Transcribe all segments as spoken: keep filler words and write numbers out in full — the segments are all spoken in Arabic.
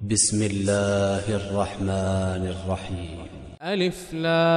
بسم الله الرحمن الرحيم. ألف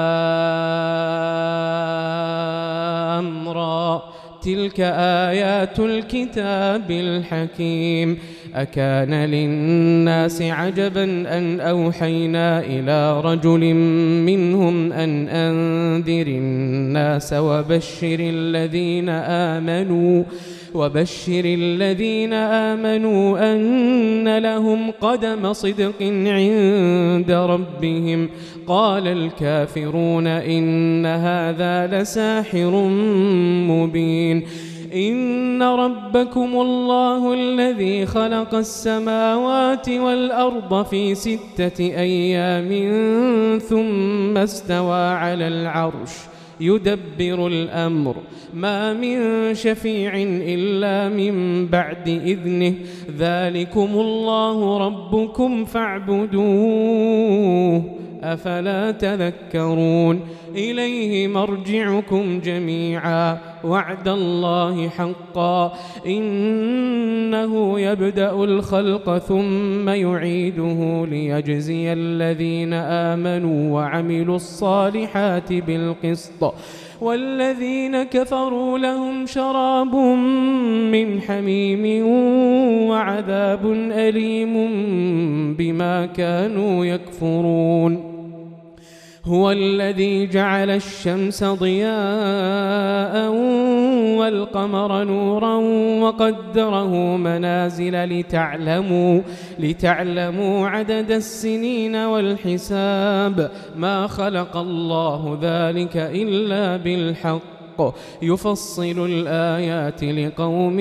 لام را تلك آيات الكتاب الحكيم. أكان للناس عجبا أن أوحينا إلى رجل منهم أن أنذر الناس وبشر الذين آمنوا وبشر الذين آمنوا أن لهم قدم صدق عند ربهم. قال الكافرون إن هذا لساحر مبين. إن ربكم الله الذي خلق السماوات والأرض في ستة أيام ثم استوى على العرش يدبر الأمر ما من شفيع إلا من بعد إذنه ذلكم الله ربكم فاعبدوه أفلا تذكرون. إليه مرجعكم جميعا وعد الله حقا إنه يبدأ الخلق ثم يعيده ليجزي الذين آمنوا وعملوا الصالحات بالقسط والذين كفروا لهم شراب من حميم وعذاب أليم بما كانوا يكفرون. هو الذي جعل الشمس ضياء والقمر نورا وقدره منازل لتعلموا, لتعلموا عدد السنين والحساب ما خلق الله ذلك إلا بالحق يفصل الآيات لقوم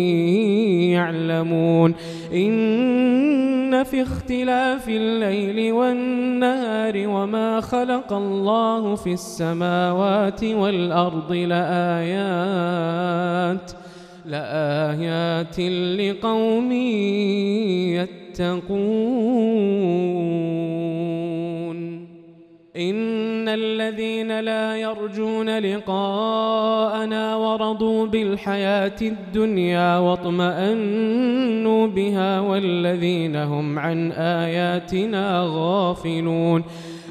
يعلمون. إن في اختلاف الليل والنهار وما خلق الله في السماوات والأرض لآيات لآيات لقوم يتقون. إن الذين لا يرجون لقاءنا ورضوا بالحياة الدنيا واطمأنوا بها والذين هم عن آياتنا غافلون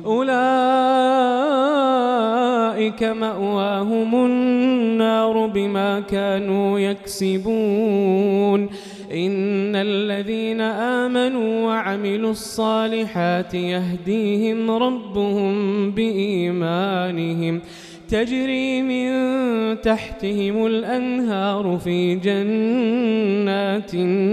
أولئك مأواهم النار بما كانوا يكسبون. إن الذين آمنوا وعملوا الصالحات يهديهم ربهم بإيمانهم تجري من تحتهم الأنهار في جنات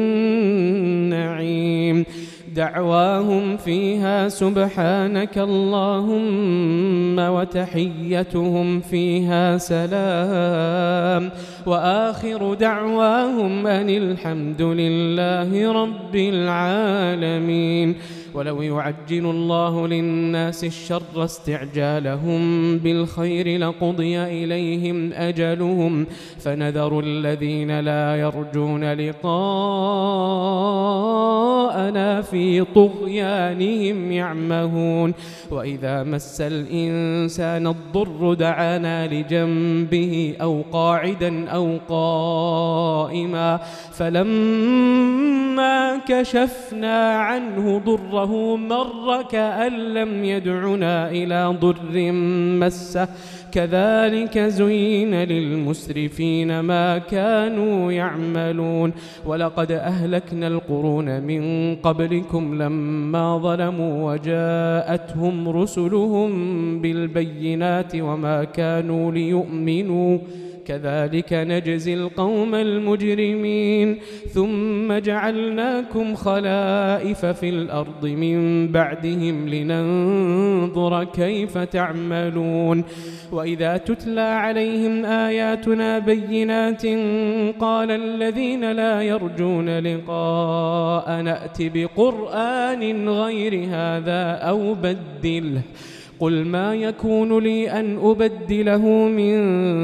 النعيم دعواهم فيها سبحانك اللهم وتحيتهم فيها سلام وآخر دعواهم أن الحمد لله رب العالمين. ولو يعجل الله للناس الشر استعجالهم بالخير لقضي إليهم أجلهم فنذر الذين لا يرجون لقاءنا في طغيانهم يعمهون. وإذا مس الإنسان الضر دعانا لجنبه أو قاعدا أو قائما فلما كشفنا عنه ضره مر كأن لم يدعنا إلى ضر مسه كذلك زين للمسرفين ما كانوا يعملون. ولقد أهلكنا القرون من قبلكم لما ظلموا وجاءتهم رسلهم بالبينات وما كانوا ليؤمنوا كذلك نجزي القوم المجرمين. ثم جعلناكم خلائف في الأرض من بعدهم لننظر كيف تعملون. وإذا تتلى عليهم آياتنا بينات قال الذين لا يرجون لقاء نأت بقرآن غير هذا أو بدله قل ما يكون لي أن أبدله من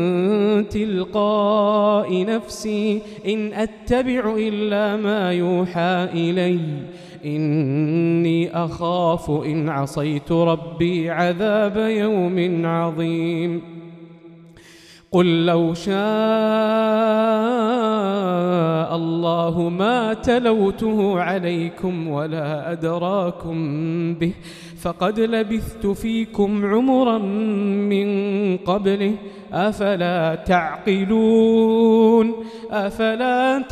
تلقاء نفسي إن أتبع إلا ما يوحى إلي إني أخاف إن عصيت ربي عذاب يوم عظيم. قل لو شاء الله ما تلوته عليكم ولا أدراكم به فقد لبثت فيكم عمرا من قبله أفلا تعقلون أفلا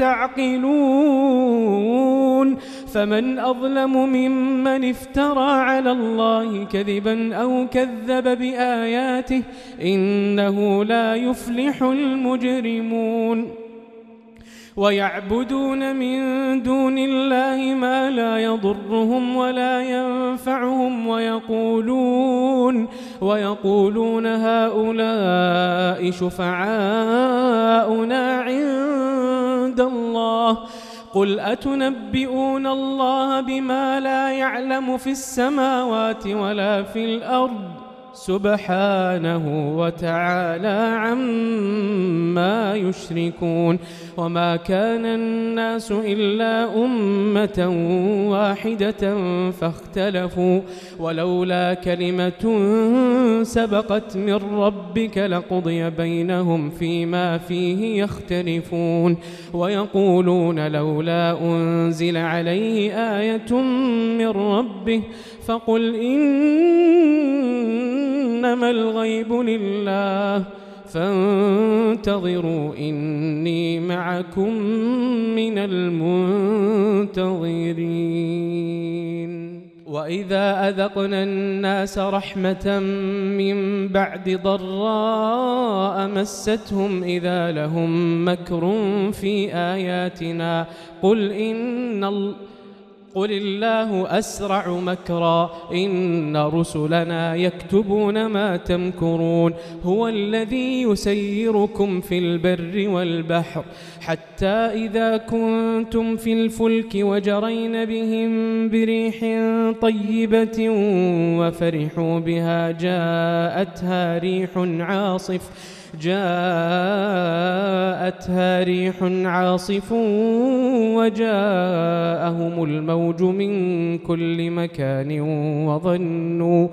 تعقلون فمن أظلم ممن افترى على الله كذبا أو كذب بآياته إنه لا يفلح المجرمون ويعبدون من دون الله ما لا يضرهم ولا ينفعهم ويقولون ويقولون هؤلاء شفعاؤنا عند الله قل أتنبئون الله بما لا يعلم في السماوات ولا في الأرض سبحانه وتعالى عما يشركون وما كان الناس إلا أمة واحدة فاختلفوا ولولا كلمة سبقت من ربك لقضي بينهم فيما فيه يختلفون ويقولون لولا أنزل عليه آية من ربه فقل إنما الغيب لله فانتظروا إني معكم من المنتظرين وإذا أذقنا الناس رحمة من بعد ضراء مستهم إذا لهم مكر في آياتنا قل إن الله قل الله أسرع مكرا إن رسلنا يكتبون ما تمكرون هو الذي يسيركم في البر والبحر حتى إذا كنتم في الفلك وجرين بهم بريح طيبة وفرحوا بها جاءتها ريح عاصف جاءتها ريح عاصف وجاءهم الموج من كل مكان وظنوا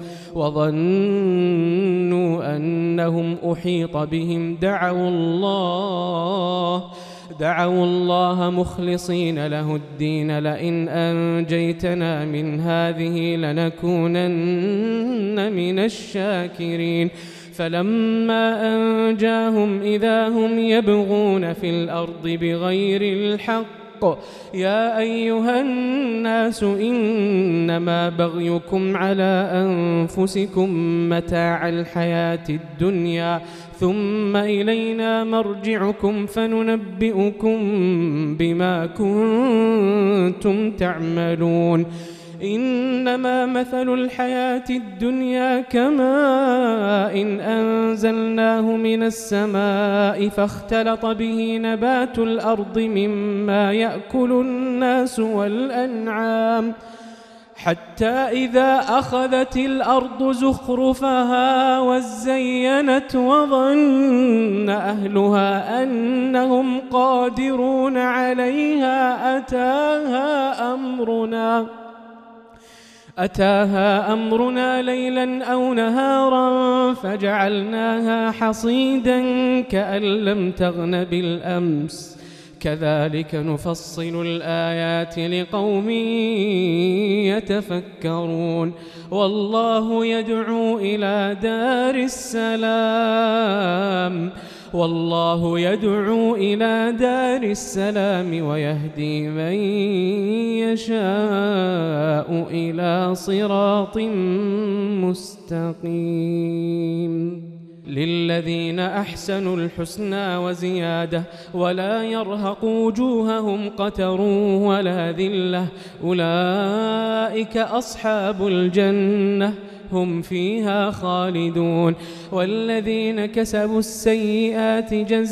وظنوا أنهم أحيط بهم دعوا الله دعوا الله مخلصين له الدين لئن أنجيتنا من هذه لنكونن من الشاكرين فلما أنجاهم إذا هم يبغون في الأرض بغير الحق يا أيها الناس إنما بغيكم على أنفسكم متاع الحياة الدنيا ثم إلينا مرجعكم فننبئكم بما كنتم تعملون إنما مثل الحياة الدنيا كماء إن أنزلناه من السماء فاختلط به نبات الأرض مما يأكل الناس والأنعام حتى إذا أخذت الأرض زخرفها وزينت وظن أهلها أنهم قادرون عليها أتاها أمرنا أتاها أمرنا ليلا أو نهارا فجعلناها حصيدا كأن لم تغن بالأمس كذلك نفصل الآيات لقوم يتفكرون والله يدعو إلى دار السلام والله يدعو إلى دار السلام ويهدي من يشاء إلى صراط مستقيم للذين أحسنوا الحسنى وزيادة ولا يرهق وجوههم قتر ولا ذلة أولئك أصحاب الجنة هم فيها خالدون والذين كسبوا السيئات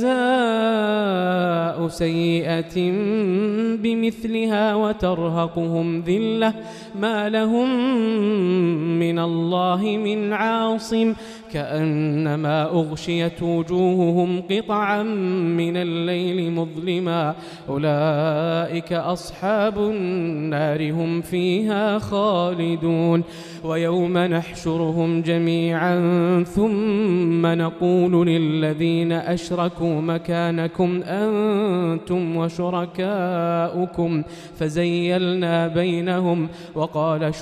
جزاء سيئة بمثلها وترهقهم ذلة ما لهم من الله من عاصم كأنما أغشيت وجوههم قطعا من الليل مظلما أولئك أصحاب النار هم فيها خالدون ويوم نحشرهم جميعا ثم نقول للذين أشركوا مكانكم أنتم وشركاؤكم فزيلنا بينهم وقال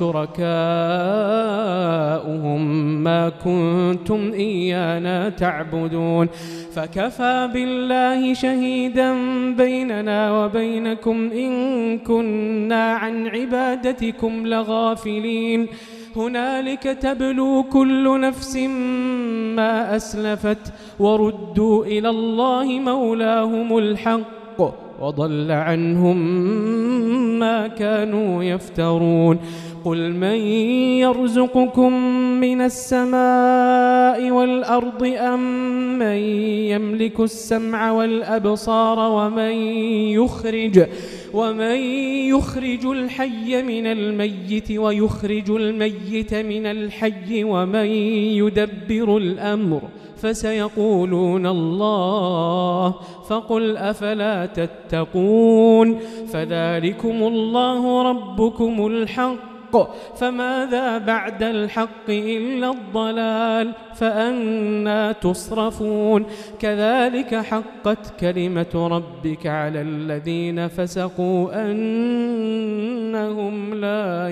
شركاؤهم ما كنتم إيانا تعبدون فكفى بالله شهيدا بيننا وبينكم إن كنا عن عبادتكم لغافلين هنالك تبلو كل نفس ما أسلفت وردوا إلى الله مولاهم الحق وضل عنهم ما كانوا يفترون قل من يرزقكم من السماء والأرض أم من يملك السمع والأبصار ومن يخرج ومن يخرج الحي من الميت ويخرج الميت من الحي ومن يدبر الأمر فسيقولون الله فقل أفلا تتقون فذلكم الله ربكم الحق فماذا بعد الحق إلا الضلال فأنى تصرفون كذلك حقت كلمة ربك على الذين فسقوا أنهم لا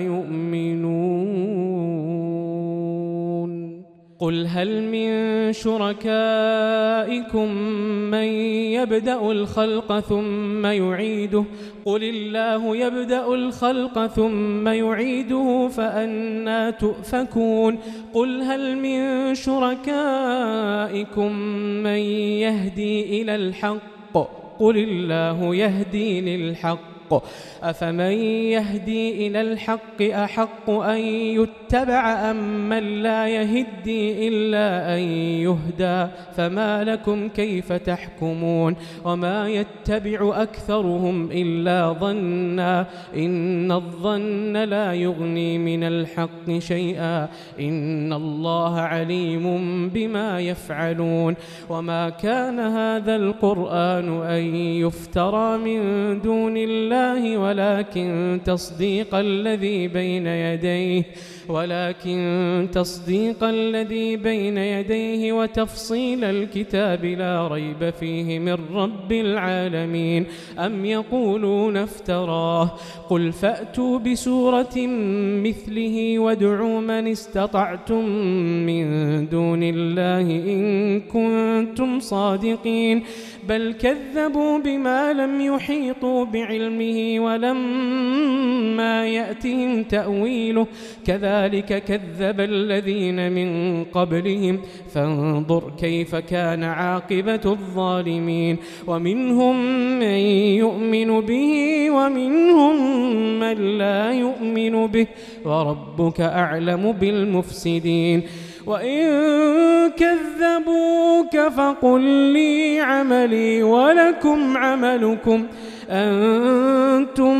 يؤمنون قل هل من شركائكم من يبدأ الخلق ثم يعيده قل الله يبدأ الخلق ثم يعيده فأنى تؤفكون قل هل من شركائكم من يهدي إلى الحق قل الله يهدي للحق أفمن يهدي إلى الحق أحق أن يتبع أم من لا يهدي إلا أن يهدى فما لكم كيف تحكمون وما يتبع أكثرهم إلا ظنا إن الظن لا يغني من الحق شيئا إن الله عليم بما يفعلون وما كان هذا القرآن أن يفترى من دون الله ولكن تصديق الذي بين يديه ولكن تصديق الذي بين يديه وتفصيل الكتاب لا ريب فيه من رب العالمين أم يقولون افتراه قل فأتوا بسورة مثله وادعوا من استطعتم من دون الله إن كنتم صادقين بل كذبوا بما لم يحيطوا بعلمه ولما يأتهم تأويله كذلك كذب الذين من قبلهم فانظر كيف كان عاقبة الظالمين ومنهم من يؤمن به ومنهم من لا يؤمن به وربك أعلم بالمفسدين وإن كذبوك فقل لي عملي ولكم عملكم أنتم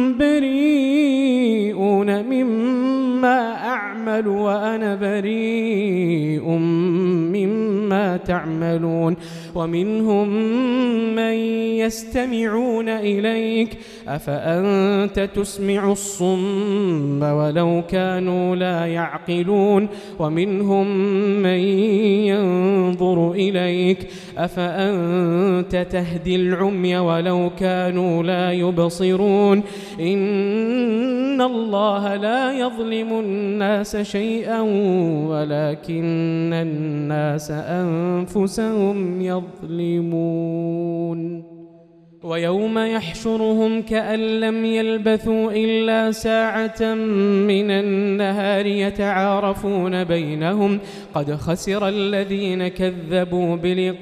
بريئون مما أعمل وأنا بريء مما تعملون ومنهم من يستمعون إليك أفأنت تسمع الصم ولو كانوا لا يعقلون ومنهم من ينظر إليك أفأنت تهدي العمي ولو كانوا لا يبصرون إن الله لا يظلم الناس شيئا ولكن الناس أنفسهم يظلمون ويوم يحشرهم كأن لم يلبثوا إلا ساعة من النهار يتعارفون بينهم قد خسر الذين كذبوا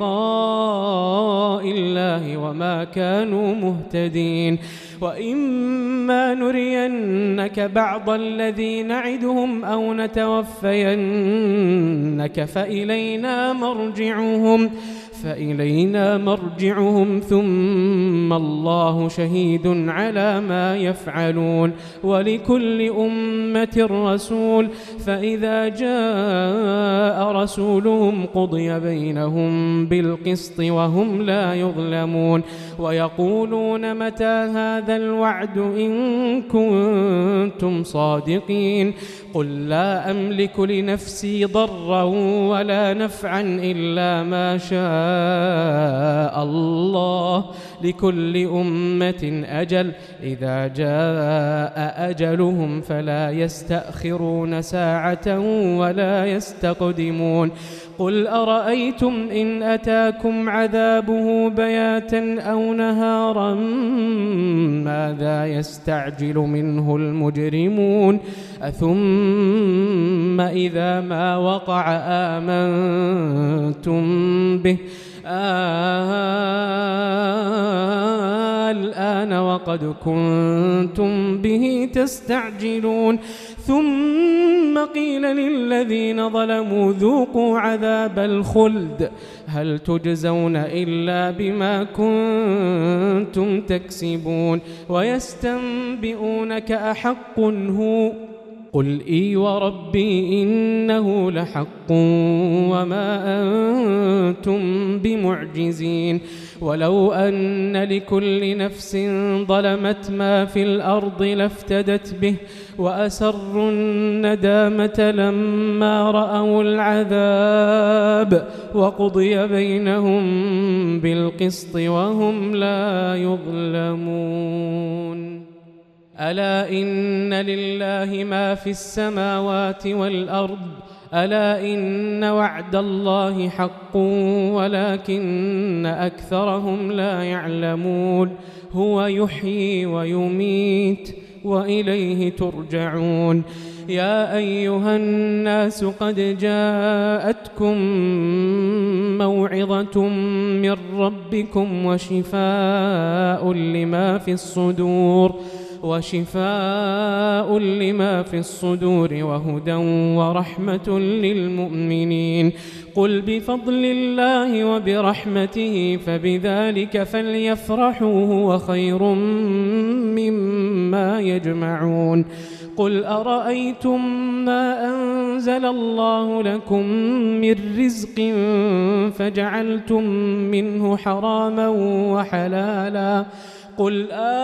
بلقاء الله وما كانوا مهتدين وإما نرينك بعض الذي نعدهم أو نتوفينك فإلينا مرجعهم فإلينا مرجعهم ثم الله شهيد على ما يفعلون ولكل أمة رسول فإذا جاء رسولهم قضي بينهم بالقسط وهم لا يظلمون ويقولون متى هذا الوعد إن كنتم صادقين قل لا أملك لنفسي ضرا ولا نفعا إلا ما شاء الله لكل أمة أجل إذا جاء أجلهم فلا يستأخرون ساعة ولا يستقدمون قل أرأيتم إن أتاكم عذابه بياتا أو نهارا ماذا يستعجل منه المجرمون أثم إذا ما وقع آمنتم به الآن وقد كنتم به تستعجلون ثم قيل للذين ظلموا ذوقوا عذاب الخلد هل تجزون إلا بما كنتم تكسبون ويستنبئونك أحق هو قل إي وربي إنه لحق وما أنتم بمعجزين ولو أن لكل نفس ظلمت ما في الأرض لافتدت به وأسروا الندامة لما رأوا العذاب وقضي بينهم بالقسط وهم لا يظلمون ألا إن لله ما في السماوات والأرض ألا إن وعد الله حق ولكن أكثرهم لا يعلمون هو يحيي ويميت وإليه ترجعون يا أيها الناس قد جاءتكم موعظة من ربكم وشفاء لما في الصدور وشفاء لما في الصدور وهدى ورحمة للمؤمنين قل بفضل الله وبرحمته فبذلك فليفرحوا هو خير مما يجمعون قل أرأيتم ما أنزل الله لكم من رزق فجعلتم منه حراما وحلالا قل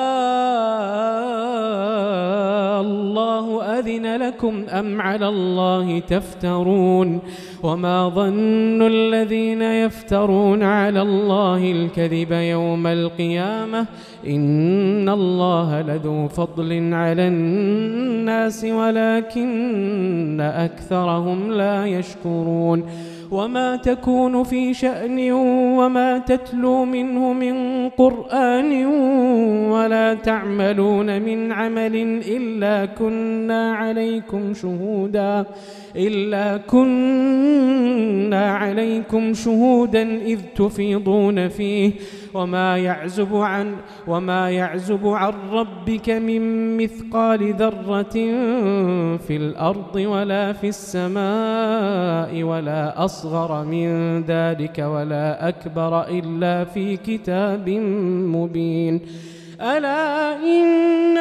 آه الله أذن لكم أم على الله تفترون وما ظن الذين يفترون على الله الكذب يوم القيامة إن الله لذو فضل على الناس ولكن أكثرهم لا يشكرون وما تكون في شأن وما تتلو منه من قرآن ولا تعملون من عمل إلا كنا عليكم شهودا إلا كنا عليكم شهودا إذ تفيضون فيه وما يعزب عن وما يعزب عن ربك من مثقال ذرة في الأرض ولا في السماء ولا أصغر من ذلك ولا أكبر إلا في كتاب مبين ألا إن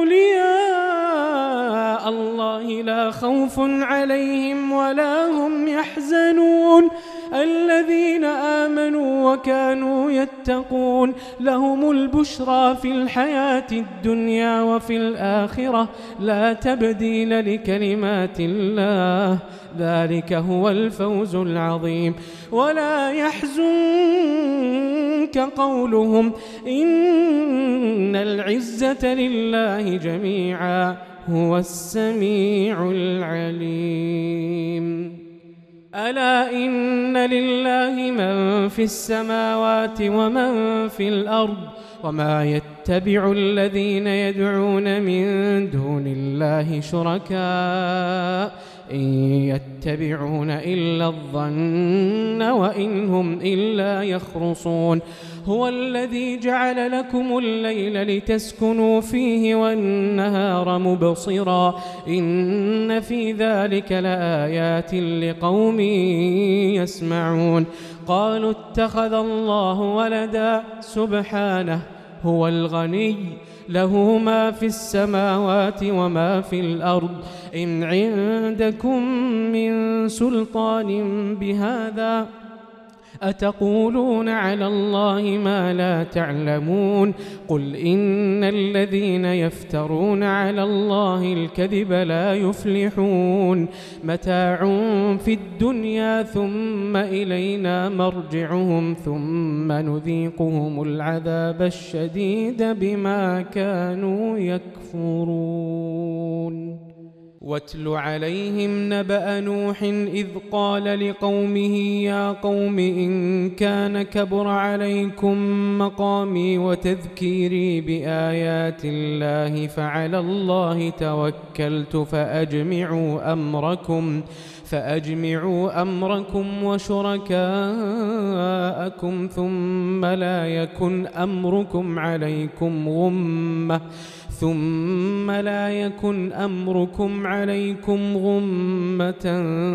أولياء الله لا خوف عليهم ولا هم يحزنون الذين آمنوا وكانوا يتقون لهم البشرى في الحياة الدنيا وفي الآخرة لا تبديل لكلمات الله ذلك هو الفوز العظيم ولا يحزنك قولهم إن العزة لله جميعا هو السميع العليم ألا إن لله من في السماوات ومن في الأرض وما يتقون واتبعوا الذين يدعون من دون الله شركاء إن يتبعون إلا الظن وإن هم إلا يخرصون هو الذي جعل لكم الليل لتسكنوا فيه والنهار مبصرا إن في ذلك لآيات لقوم يسمعون قالوا اتخذ الله ولدا سبحانه هو الغني له ما في السماوات وما في الأرض إن عندكم من سلطان بهذا أتقولون على الله ما لا تعلمون قل إن الذين يفترون على الله الكذب لا يفلحون متاع في الدنيا ثم إلينا مرجعهم ثم نذيقهم العذاب الشديد بما كانوا يكفرون واتل عليهم نبأ نوح إذ قال لقومه يا قوم إن كان كبر عليكم مقامي وتذكيري بآيات الله فعلى الله توكلت فأجمعوا أمركم فأجمعوا أمركم وشركاءكم ثم لا يكن أمركم عليكم غمة ثم لا يكن أمركم عليكم غمة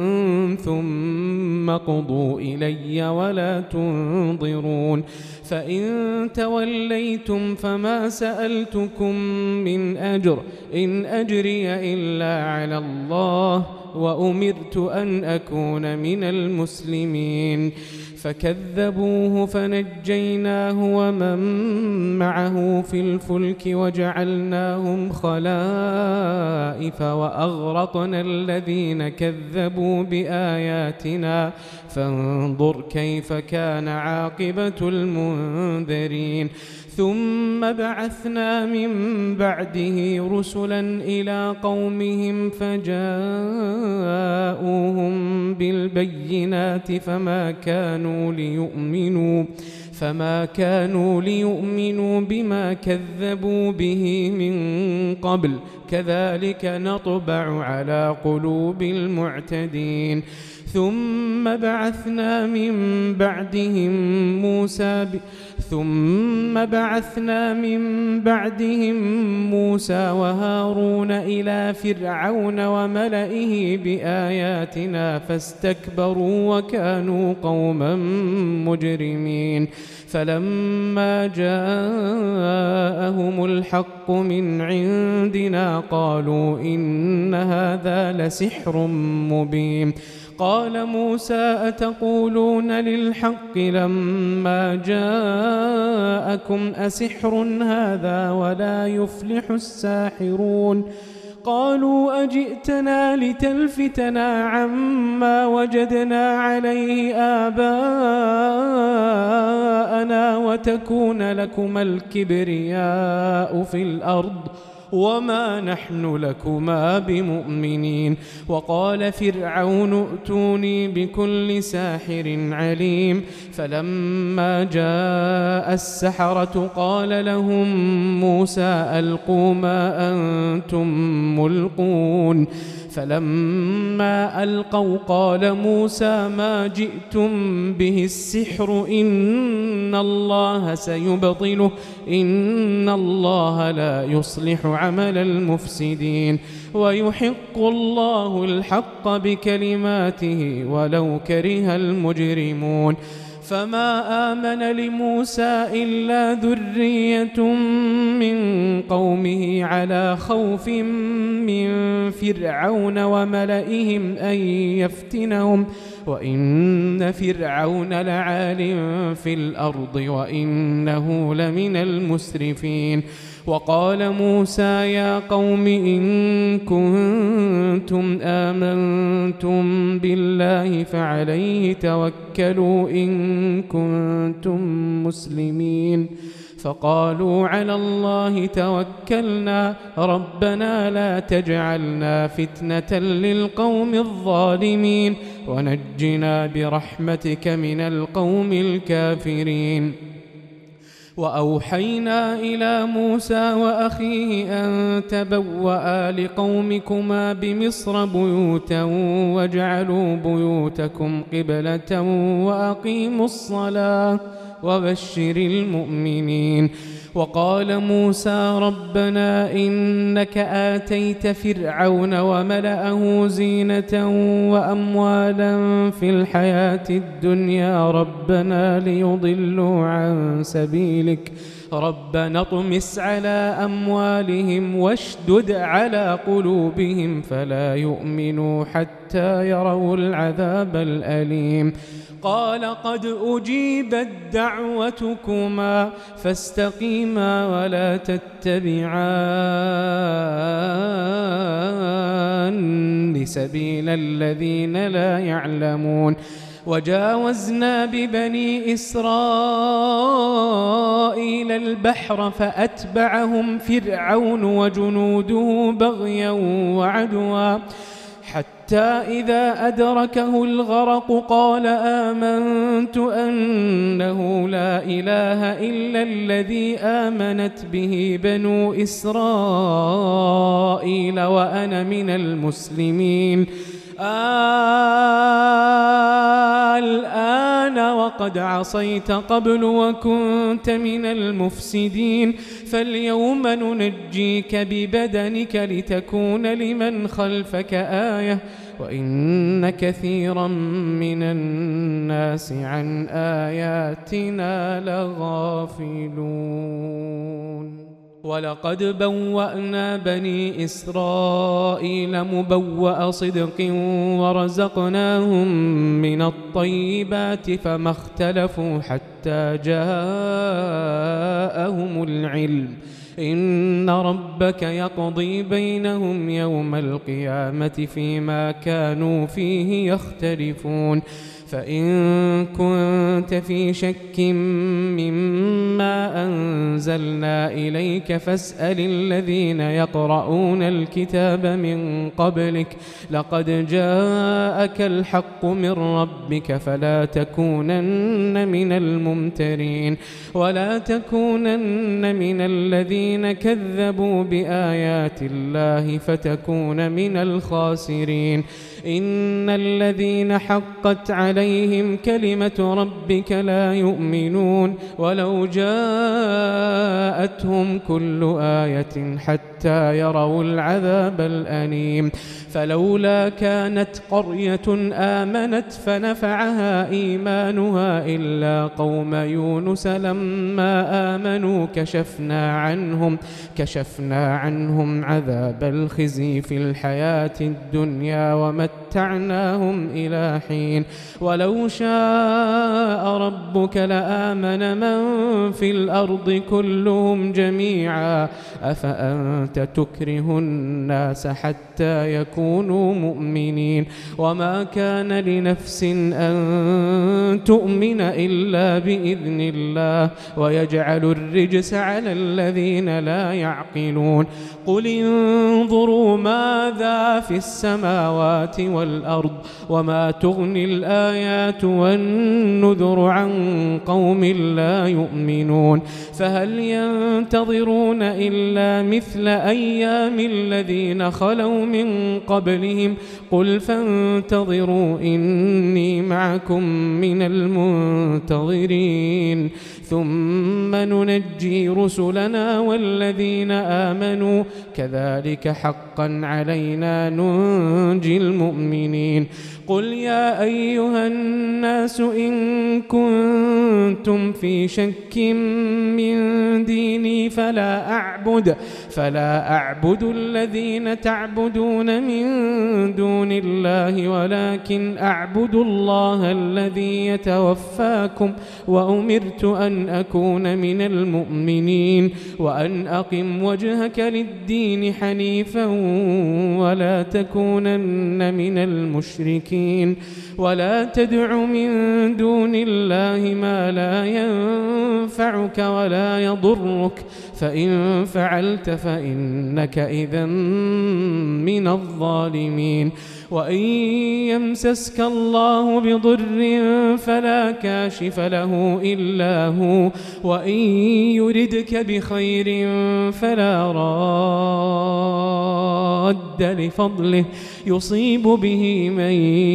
ثم قضوا إلي ولا تنظرون فإن توليتم فما سألتكم من أجر إن أجري إلا على الله وأمرت أن أكون من المسلمين فكذبوه فنجيناه ومن معه في الفلك وجعلناهم خلائف وأغرقنا الذين كذبوا بآياتنا فانظر كيف كان عاقبة المنذرين ثم بعثنا من بعده رسلا إلى قومهم فجاءوهم بالبينات فما كانوا ليؤمنوا فما كانوا ليؤمنوا بما كذبوا به من قبل كذلك نطبع على قلوب المعتدين ثم بعثنا من بعدهم موسى ب... ثم بعثنا من بعدهم موسى وهارون إلى فرعون وملئه بآياتنا فاستكبروا وكانوا قوما مجرمين فلما جاءهم الحق من عندنا قالوا إن هذا لسحر مبين قال موسى أتقولون للحق لما جاءكم أسحر هذا ولا يفلح الساحرون قالوا أجئتنا لتلفتنا عما وجدنا عليه آباءنا وتكون لكما الكبرياء في الأرض وما نحن لكما بمؤمنين وقال فرعون ائتوني بكل ساحر عليم فلما جاء السحرة قال لهم موسى ألقوا ما أنتم ملقون فلما ألقوا قال موسى ما جئتم به السحر إن الله سيبطله إن الله لا يصلح عمل المفسدين ويحق الله الحق بكلماته ولو كره المجرمون فما آمن لموسى إلا ذرية من قومه على خوف من فرعون وملئهم أن يفتنهم وإن فرعون لعال في الأرض وإنه لمن المسرفين وقال موسى يا قوم إن كنتم آمنتم بالله فعليه توكلوا إن كنتم مسلمين فقالوا على الله توكلنا ربنا لا تجعلنا فتنة للقوم الظالمين ونجنا برحمتك من القوم الكافرين وأوحينا إلى موسى وأخيه أن تبوأ لقومكما بمصر بيوتا واجعلوا بيوتكم قبلة وأقيموا الصلاة وبشر المؤمنين. وقال موسى ربنا إنك آتيت فرعون وملأه زينة وأموالا في الحياة الدنيا ربنا ليضلوا عن سبيلك ربنا اطمس على أموالهم واشدد على قلوبهم فلا يؤمنوا حتى يروا العذاب الأليم. قال قد أجيبت دعوتكما فاستقيما ولا تتبعان سبيل الذين لا يعلمون. وجاوزنا ببني إسرائيل البحر فأتبعهم فرعون وجنوده بغيا وعدوا حتى إذا أدركه الغرق قال آمنت أنه لا إله إلا الذي آمنت به بنو إسرائيل وأنا من المسلمين. الآن وقد عصيت قبل وكنت من المفسدين فاليوم ننجيك ببدنك لتكون لمن خلفك آية وإن كثيرا من الناس عن آياتنا لغافلون. ولقد بوأنا بني إسرائيل مبوأ صدق ورزقناهم من الطيبات فما اختلفوا حتى جاءهم العلم إن ربك يقضي بينهم يوم القيامة فيما كانوا فيه يختلفون. فإن كنت في شك مما أنزلنا إليك فاسأل الذين يقرؤون الكتاب من قبلك لقد جاءك الحق من ربك فلا تكونن من الممترين ولا تكونن من الذين كذبوا بآيات الله فتكون من الخاسرين. إن الذين حقت عليهم كلمة ربك لا يؤمنون ولو جاءتهم كل آية حتى يروا العذاب الأليم. فلولا كانت قرية آمنت فنفعها إيمانها إلا قوم يونس لما آمنوا كشفنا عنهم كشفنا عنهم عذاب الخزي في الحياة الدنيا ومتعناهم إلى حين. ولو شاء ربك لآمن من في الأرض كلهم جميعا أفأنت تكره الناس حتى يكونوا مؤمنين. وما كان لنفس أن تؤمن إلا بإذن الله ويجعل الرجس على الذين لا يعقلون. قل انظروا ماذا في السماوات والأرض وما تغني الآيات والنذر عن قوم لا يؤمنون. فهل ينتظرون إلا مثل أيام الذين خلوا من قبلهم قل فانتظروا إني معكم من المنتظرين ثم ننجي رسلنا والذين آمنوا كذلك حقا علينا ننجي المؤمنين. قل يا أيها الناس إن كنتم في شك من ديني فلا أعبد فلا أعبد الذين تعبدون من دون الله ولكن أعبد الله الذي يتوفاكم وأمرت أن أكون من المؤمنين وأن أقم وجهك للدين حنيفا ولا تكونن من المشركين ولا تدع من دون الله ما لا ينفعك ولا يضرك فإن فعلت فإنك إذا من الظالمين وإن يمسسك الله بضر فلا كاشف له إلا هو وإن يردك بخير فلا راد لفضله يصيب به من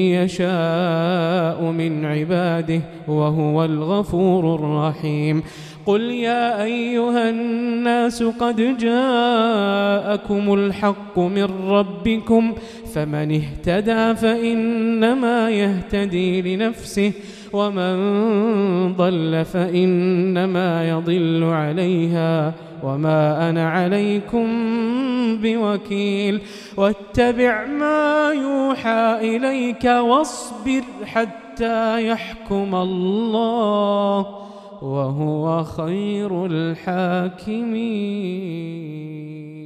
يشاء من عباده وهو الغفور الرحيم قل يا أيها الناس قد جاءكم الحق من ربكم فمن اهتدى فإنما يهتدي لنفسه ومن ضل فإنما يضل عليها وما أنا عليكم بوكيل واتبع ما يوحى إليك واصبر حتى يحكم الله وهو خير الحاكمين.